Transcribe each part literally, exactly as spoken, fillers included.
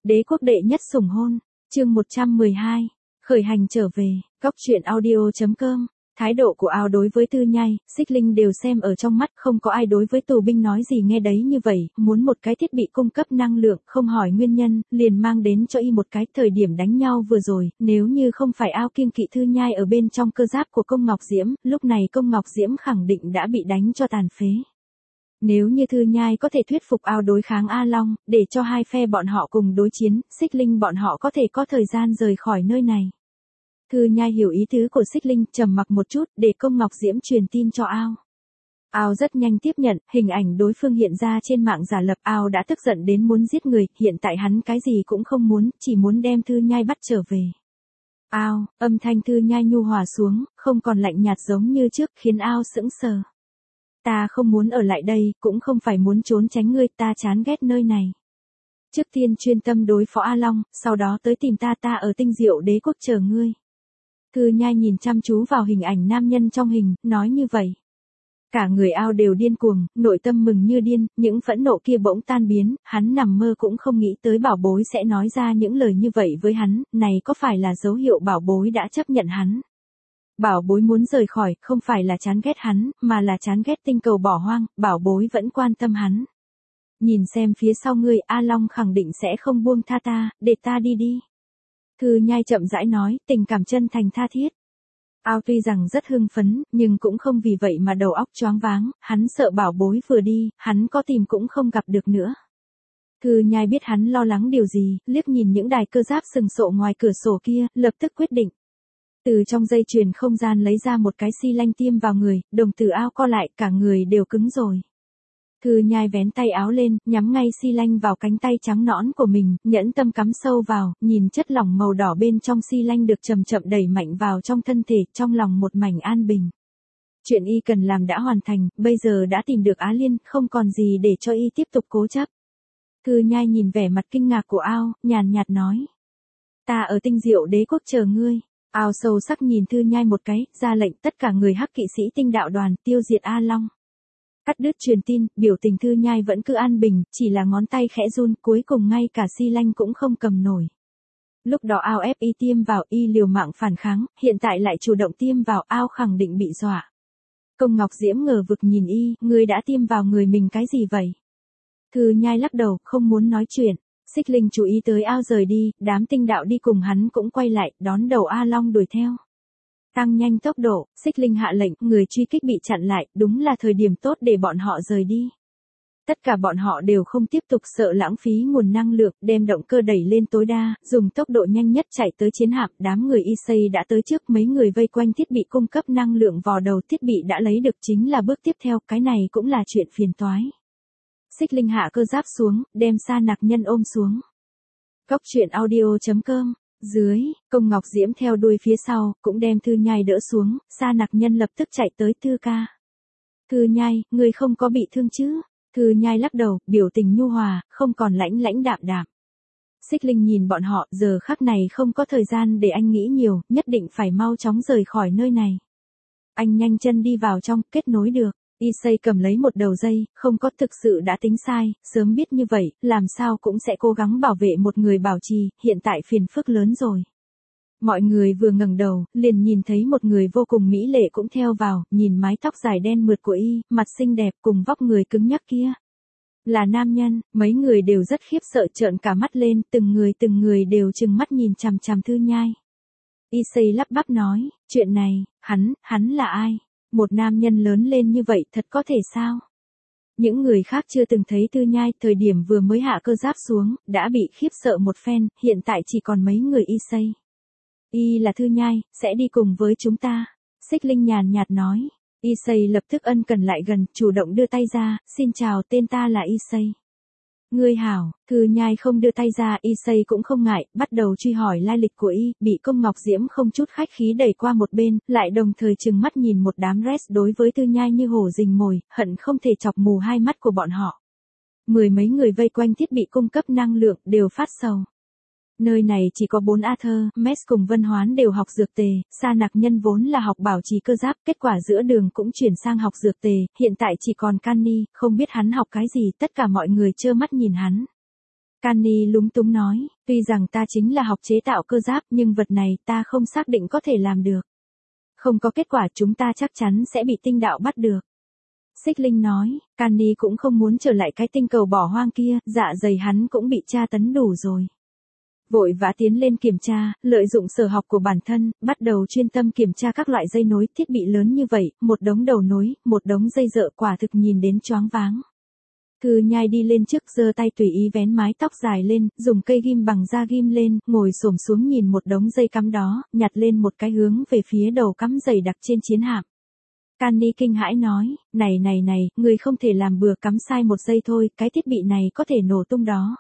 Đế quốc đệ nhất sủng hôn, chương một trăm mười hai, khởi hành trở về, góc truyện audio chấm com. Thái độ của Ao đối với Tư Nhai, Xích Linh đều xem ở trong mắt, không có ai đối với tù binh nói gì nghe đấy như vậy, muốn một cái thiết bị cung cấp năng lượng, không hỏi nguyên nhân, liền mang đến cho y một cái. Thời điểm đánh nhau vừa rồi, nếu như không phải Ao kiêng kỵ Tư Nhai ở bên trong cơ giáp của Công Ngọc Diễm, lúc này Công Ngọc Diễm khẳng định đã bị đánh cho tàn phế. Nếu như Tư Nhai có thể thuyết phục Ao đối kháng A Long, để cho hai phe bọn họ cùng đối chiến, Xích Linh bọn họ có thể có thời gian rời khỏi nơi này. Tư Nhai hiểu ý tứ của Xích Linh, trầm mặc một chút, để Công Ngọc Diễm truyền tin cho Ao. Ao rất nhanh tiếp nhận, hình ảnh đối phương hiện ra trên mạng giả lập. Ao đã tức giận đến muốn giết người, hiện tại hắn cái gì cũng không muốn, chỉ muốn đem Tư Nhai bắt trở về. Ao, âm thanh Tư Nhai nhu hòa xuống, không còn lạnh nhạt giống như trước, khiến Ao sững sờ. Ta không muốn ở lại đây, cũng không phải muốn trốn tránh ngươi, ta chán ghét nơi này. Trước tiên chuyên tâm đối phó A Long, sau đó tới tìm ta, ta ở Tinh Diệu Đế quốc chờ ngươi. Tư Nhai nhìn chăm chú vào hình ảnh nam nhân trong hình, nói như vậy. Cả người Ao đều điên cuồng, nội tâm mừng như điên, những phẫn nộ kia bỗng tan biến, hắn nằm mơ cũng không nghĩ tới bảo bối sẽ nói ra những lời như vậy với hắn, này có phải là dấu hiệu bảo bối đã chấp nhận hắn. Bảo bối muốn rời khỏi, không phải là chán ghét hắn, mà là chán ghét tinh cầu bỏ hoang, bảo bối vẫn quan tâm hắn. Nhìn xem phía sau ngươi, A Long khẳng định sẽ không buông tha ta, để ta đi đi. Tư Nhai chậm rãi nói, tình cảm chân thành tha thiết. Ao tuy rằng rất hưng phấn, nhưng cũng không vì vậy mà đầu óc choáng váng, hắn sợ bảo bối vừa đi, hắn có tìm cũng không gặp được nữa. Tư Nhai biết hắn lo lắng điều gì, liếc nhìn những đài cơ giáp sừng sộ ngoài cửa sổ kia, lập tức quyết định. Từ trong dây chuyền không gian lấy ra một cái xi lanh tiêm vào người, đồng tử Ao co lại, cả người đều cứng rồi. Tư Nhai vén tay áo lên, nhắm ngay xi lanh vào cánh tay trắng nõn của mình, nhẫn tâm cắm sâu vào, nhìn chất lỏng màu đỏ bên trong xi lanh được chậm chậm đẩy mạnh vào trong thân thể, trong lòng một mảnh an bình. Chuyện y cần làm đã hoàn thành, bây giờ đã tìm được Á Liên, không còn gì để cho y tiếp tục cố chấp. Tư Nhai nhìn vẻ mặt kinh ngạc của Ao, nhàn nhạt nói. Ta ở Tinh Diệu Đế quốc chờ ngươi. Ao sâu sắc nhìn Tư Nhai một cái, ra lệnh tất cả người hắc kỵ sĩ tinh đạo đoàn, tiêu diệt A Long. Cắt đứt truyền tin, biểu tình Tư Nhai vẫn cứ an bình, chỉ là ngón tay khẽ run, cuối cùng ngay cả xi lanh cũng không cầm nổi. Lúc đó Ao ép y tiêm vào, y liều mạng phản kháng, hiện tại lại chủ động tiêm vào, Ao khẳng định bị dọa. Công Ngọc Diễm ngờ vực nhìn y, ngươi đã tiêm vào người mình cái gì vậy? Tư Nhai lắc đầu, không muốn nói chuyện. Xích Linh chú ý tới Ao rời đi, đám tinh đạo đi cùng hắn cũng quay lại, đón đầu A Long đuổi theo. Tăng nhanh tốc độ, Xích Linh hạ lệnh, người truy kích bị chặn lại, đúng là thời điểm tốt để bọn họ rời đi. Tất cả bọn họ đều không tiếp tục sợ lãng phí nguồn năng lượng, đem động cơ đẩy lên tối đa, dùng tốc độ nhanh nhất chạy tới chiến hạm. Đám người Issei đã tới trước, mấy người vây quanh thiết bị cung cấp năng lượng vò đầu thiết bị đã lấy được, chính là bước tiếp theo, cái này cũng là chuyện phiền toái. Xích Linh hạ cơ giáp xuống, đem Sa Nặc Nhân ôm xuống. Góc truyện audio chấm com. Dưới, Công Ngọc Diễm theo đuôi phía sau, cũng đem Tư Nhai đỡ xuống, Sa Nặc Nhân lập tức chạy tới. Tư ca. Tư Nhai, người không có bị thương chứ? Tư Nhai lắc đầu, biểu tình nhu hòa, không còn lãnh lãnh đạm đạm. Xích Linh nhìn bọn họ, giờ khắc này không có thời gian để anh nghĩ nhiều, nhất định phải mau chóng rời khỏi nơi này. Anh nhanh chân đi vào trong, kết nối được. Issei cầm lấy một đầu dây, không có, thực sự đã tính sai, sớm biết như vậy, làm sao cũng sẽ cố gắng bảo vệ một người bảo trì, hiện tại phiền phức lớn rồi. Mọi người vừa ngẩng đầu, liền nhìn thấy một người vô cùng mỹ lệ cũng theo vào, nhìn mái tóc dài đen mượt của y, mặt xinh đẹp cùng vóc người cứng nhắc kia. Là nam nhân, mấy người đều rất khiếp sợ trợn cả mắt lên, từng người từng người đều trừng mắt nhìn chằm chằm Tư Nhai. Issei lắp bắp nói, chuyện này, hắn, hắn là ai? Một nam nhân lớn lên như vậy thật có thể sao? Những người khác chưa từng thấy Tư Nhai, thời điểm vừa mới hạ cơ giáp xuống, đã bị khiếp sợ một phen, hiện tại chỉ còn mấy người Issei. Y là Tư Nhai, sẽ đi cùng với chúng ta. Xích Linh nhàn nhạt nói. Issei lập tức ân cần lại gần, chủ động đưa tay ra, xin chào, tên ta là Issei. Ngươi hảo. Tư Nhai không đưa tay ra, Issei cũng không ngại, bắt đầu truy hỏi lai lịch của y, bị Công Ngọc Diễm không chút khách khí đẩy qua một bên, lại đồng thời trừng mắt nhìn một đám res đối với Tư Nhai như hổ rình mồi, hận không thể chọc mù hai mắt của bọn họ. Mười mấy người vây quanh thiết bị cung cấp năng lượng, đều phát sầu. Nơi này chỉ có bốn Arthur, Mess cùng Vân Hoán đều học dược tề, Sa Nặc Nhân vốn là học bảo trì cơ giáp, kết quả giữa đường cũng chuyển sang học dược tề, hiện tại chỉ còn Canny, không biết hắn học cái gì, tất cả mọi người trơ mắt nhìn hắn. Canny lúng túng nói, tuy rằng ta chính là học chế tạo cơ giáp nhưng vật này ta không xác định có thể làm được. Không có kết quả chúng ta chắc chắn sẽ bị tinh đạo bắt được. Xích Linh nói, Canny cũng không muốn trở lại cái tinh cầu bỏ hoang kia, dạ dày hắn cũng bị tra tấn đủ rồi. Vội vã tiến lên kiểm tra, lợi dụng sở học của bản thân, bắt đầu chuyên tâm kiểm tra các loại dây nối, thiết bị lớn như vậy, một đống đầu nối, một đống dây dợ quả thực nhìn đến choáng váng. Thư Nhai đi lên trước giơ tay tùy ý vén mái tóc dài lên, dùng cây ghim bằng da ghim lên, ngồi xổm xuống nhìn một đống dây cắm đó, nhặt lên một cái hướng về phía đầu cắm dày đặc trên chiến hạm. Canny kinh hãi nói, này này này, người không thể làm bừa cắm sai một dây thôi, cái thiết bị này có thể nổ tung đó.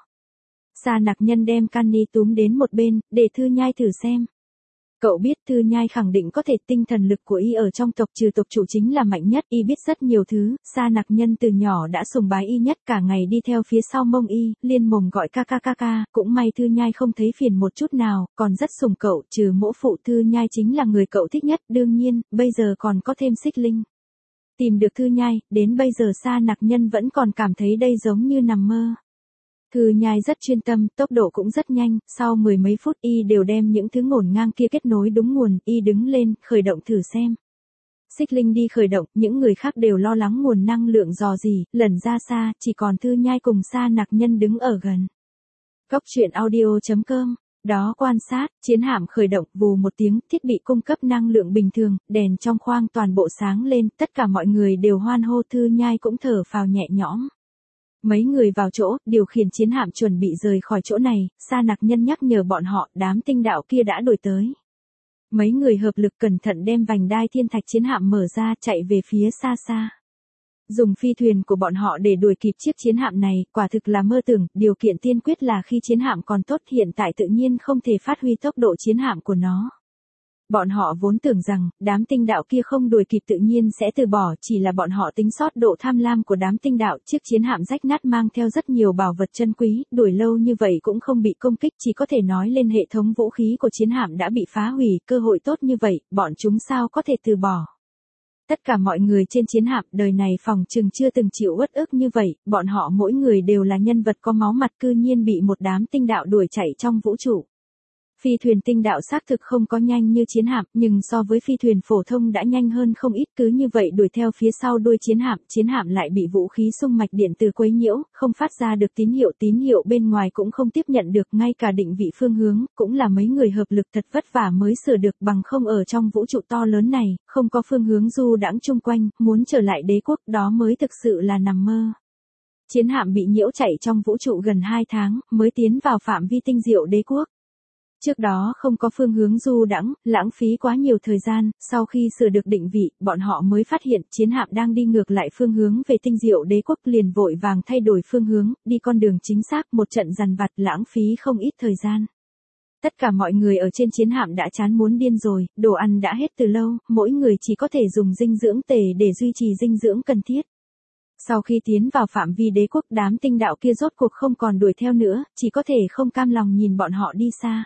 Sa Nặc Nhân đem Canny túm đến một bên, để Thư Nhai thử xem. Cậu biết Thư Nhai khẳng định có thể, tinh thần lực của y ở trong tộc trừ tộc chủ chính là mạnh nhất, y biết rất nhiều thứ, Sa Nặc Nhân từ nhỏ đã sùng bái y nhất, cả ngày đi theo phía sau mông y, liên mồm gọi ca ca ca ca, cũng may Thư Nhai không thấy phiền một chút nào, còn rất sùng cậu, trừ mỗ phụ Thư Nhai chính là người cậu thích nhất, đương nhiên, bây giờ còn có thêm Xích Linh. Tìm được Thư Nhai, đến bây giờ Sa Nặc Nhân vẫn còn cảm thấy đây giống như nằm mơ. Thư Nhai rất chuyên tâm, tốc độ cũng rất nhanh, sau mười mấy phút y đều đem những thứ ngổn ngang kia kết nối đúng nguồn, y đứng lên, khởi động thử xem. Xích Linh đi khởi động, những người khác đều lo lắng nguồn năng lượng dò gì, lần ra xa, chỉ còn Thư Nhai cùng Sa Nặc Nhân đứng ở gần. Góc truyện audio chấm com, đó quan sát, chiến hạm khởi động, vù một tiếng, thiết bị cung cấp năng lượng bình thường, đèn trong khoang toàn bộ sáng lên, tất cả mọi người đều hoan hô, Thư Nhai cũng thở phào nhẹ nhõm. Mấy người vào chỗ, điều khiển chiến hạm chuẩn bị rời khỏi chỗ này, Sa Nặc Nhân nhắc nhở bọn họ, đám tinh đạo kia đã đuổi tới. Mấy người hợp lực cẩn thận đem vành đai thiên thạch chiến hạm mở ra, chạy về phía xa xa. Dùng phi thuyền của bọn họ để đuổi kịp chiếc chiến hạm này, quả thực là mơ tưởng, điều kiện tiên quyết là khi chiến hạm còn tốt, hiện tại tự nhiên không thể phát huy tốc độ chiến hạm của nó. Bọn họ vốn tưởng rằng, đám tinh đạo kia không đuổi kịp tự nhiên sẽ từ bỏ, chỉ là bọn họ tính sót độ tham lam của đám tinh đạo, chiếc chiến hạm rách nát mang theo rất nhiều bảo vật chân quý, đuổi lâu như vậy cũng không bị công kích, chỉ có thể nói lên hệ thống vũ khí của chiến hạm đã bị phá hủy, cơ hội tốt như vậy, bọn chúng sao có thể từ bỏ. Tất cả mọi người trên chiến hạm đời này phòng chừng chưa từng chịu uất ức như vậy, bọn họ mỗi người đều là nhân vật có máu mặt, cư nhiên bị một đám tinh đạo đuổi chạy trong vũ trụ. Phi thuyền tinh đạo xác thực không có nhanh như chiến hạm, nhưng so với phi thuyền phổ thông đã nhanh hơn không ít, cứ như vậy đuổi theo phía sau đuôi chiến hạm, chiến hạm lại bị vũ khí xung mạch điện từ quấy nhiễu, không phát ra được tín hiệu, tín hiệu bên ngoài cũng không tiếp nhận được, ngay cả định vị phương hướng, cũng là mấy người hợp lực thật vất vả mới sửa được, bằng không ở trong vũ trụ to lớn này, không có phương hướng du đãng chung quanh, muốn trở lại đế quốc, đó mới thực sự là nằm mơ. Chiến hạm bị nhiễu chạy trong vũ trụ gần hai tháng, mới tiến vào phạm vi tinh diệu đế quốc. Trước đó không có phương hướng du đãng, lãng phí quá nhiều thời gian, sau khi sửa được định vị, bọn họ mới phát hiện chiến hạm đang đi ngược lại phương hướng về tinh diệu đế quốc, liền vội vàng thay đổi phương hướng, đi con đường chính xác, một trận dằn vặt lãng phí không ít thời gian. Tất cả mọi người ở trên chiến hạm đã chán muốn điên rồi, đồ ăn đã hết từ lâu, mỗi người chỉ có thể dùng dinh dưỡng tề để duy trì dinh dưỡng cần thiết. Sau khi tiến vào phạm vi đế quốc, đám tinh đạo kia rốt cuộc không còn đuổi theo nữa, chỉ có thể không cam lòng nhìn bọn họ đi xa.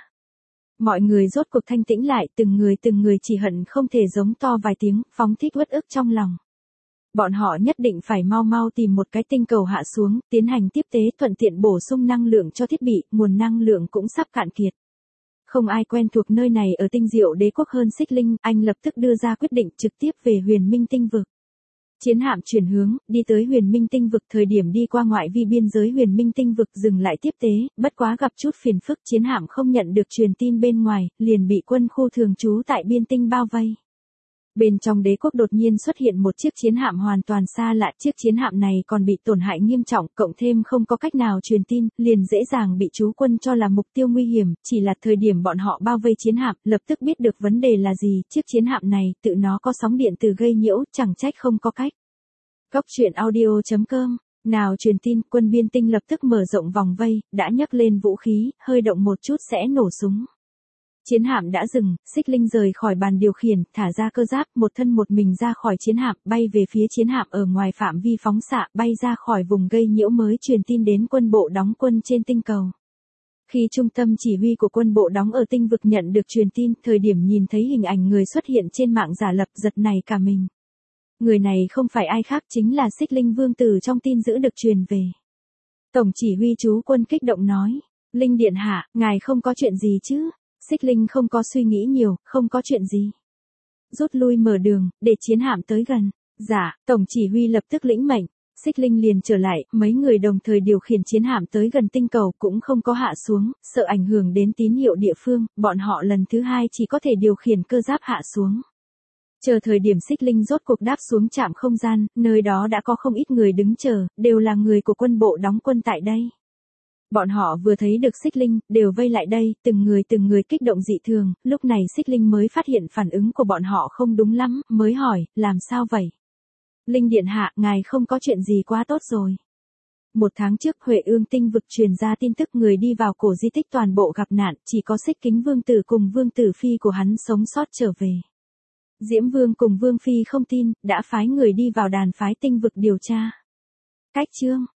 Mọi người rốt cuộc thanh tĩnh lại, từng người từng người chỉ hận không thể giống to vài tiếng, phóng thích uất ức trong lòng. Bọn họ nhất định phải mau mau tìm một cái tinh cầu hạ xuống, tiến hành tiếp tế, thuận tiện bổ sung năng lượng cho thiết bị, nguồn năng lượng cũng sắp cạn kiệt. Không ai quen thuộc nơi này ở tinh diệu đế quốc hơn Xích Linh, anh lập tức đưa ra quyết định trực tiếp về Huyền Minh tinh vực. Chiến hạm chuyển hướng, đi tới Huyền Minh tinh vực, thời điểm đi qua ngoại vi biên giới Huyền Minh tinh vực dừng lại tiếp tế, bất quá gặp chút phiền phức, chiến hạm không nhận được truyền tin bên ngoài, liền bị quân khu thường trú tại biên tinh bao vây. Bên trong đế quốc đột nhiên xuất hiện một chiếc chiến hạm hoàn toàn xa lạ, chiếc chiến hạm này còn bị tổn hại nghiêm trọng, cộng thêm không có cách nào truyền tin, liền dễ dàng bị trú quân cho là mục tiêu nguy hiểm, chỉ là thời điểm bọn họ bao vây chiến hạm, lập tức biết được vấn đề là gì, chiếc chiến hạm này, tự nó có sóng điện từ gây nhiễu, chẳng trách không có cách. Góc truyện audio chấm com, nào truyền tin, quân biên tinh lập tức mở rộng vòng vây, đã nhấc lên vũ khí, hơi động một chút sẽ nổ súng. Chiến hạm đã dừng, Xích Linh rời khỏi bàn điều khiển, thả ra cơ giáp, một thân một mình ra khỏi chiến hạm, bay về phía chiến hạm ở ngoài phạm vi phóng xạ, bay ra khỏi vùng gây nhiễu mới truyền tin đến quân bộ đóng quân trên tinh cầu. Khi trung tâm chỉ huy của quân bộ đóng ở tinh vực nhận được truyền tin, thời điểm nhìn thấy hình ảnh người xuất hiện trên mạng giả lập, giật nảy cả mình. Người này không phải ai khác, chính là Xích Linh vương tử trong tin dữ được truyền về. Tổng chỉ huy chú quân kích động nói. Linh điện hạ, ngài không có chuyện gì chứ? Xích Linh không có suy nghĩ nhiều, không có chuyện gì. Rút lui mở đường, để chiến hạm tới gần. Dạ, tổng chỉ huy lập tức lĩnh mệnh. Xích Linh liền trở lại, mấy người đồng thời điều khiển chiến hạm tới gần tinh cầu cũng không có hạ xuống, sợ ảnh hưởng đến tín hiệu địa phương, bọn họ lần thứ hai chỉ có thể điều khiển cơ giáp hạ xuống. Chờ thời điểm Xích Linh rốt cuộc đáp xuống trạm không gian, nơi đó đã có không ít người đứng chờ, đều là người của quân bộ đóng quân tại đây. Bọn họ vừa thấy được Xích Linh, đều vây lại đây, từng người từng người kích động dị thường, lúc này Xích Linh mới phát hiện phản ứng của bọn họ không đúng lắm, mới hỏi, làm sao vậy? Linh điện hạ, ngài không có chuyện gì quá tốt rồi. Một tháng trước Huệ Ương tinh vực truyền ra tin tức người đi vào cổ di tích toàn bộ gặp nạn, chỉ có Xích Kính Vương Tử cùng Vương Tử Phi của hắn sống sót trở về. Diễm Vương cùng Vương Phi không tin, đã phái người đi vào đàn phái tinh vực điều tra. Cách chương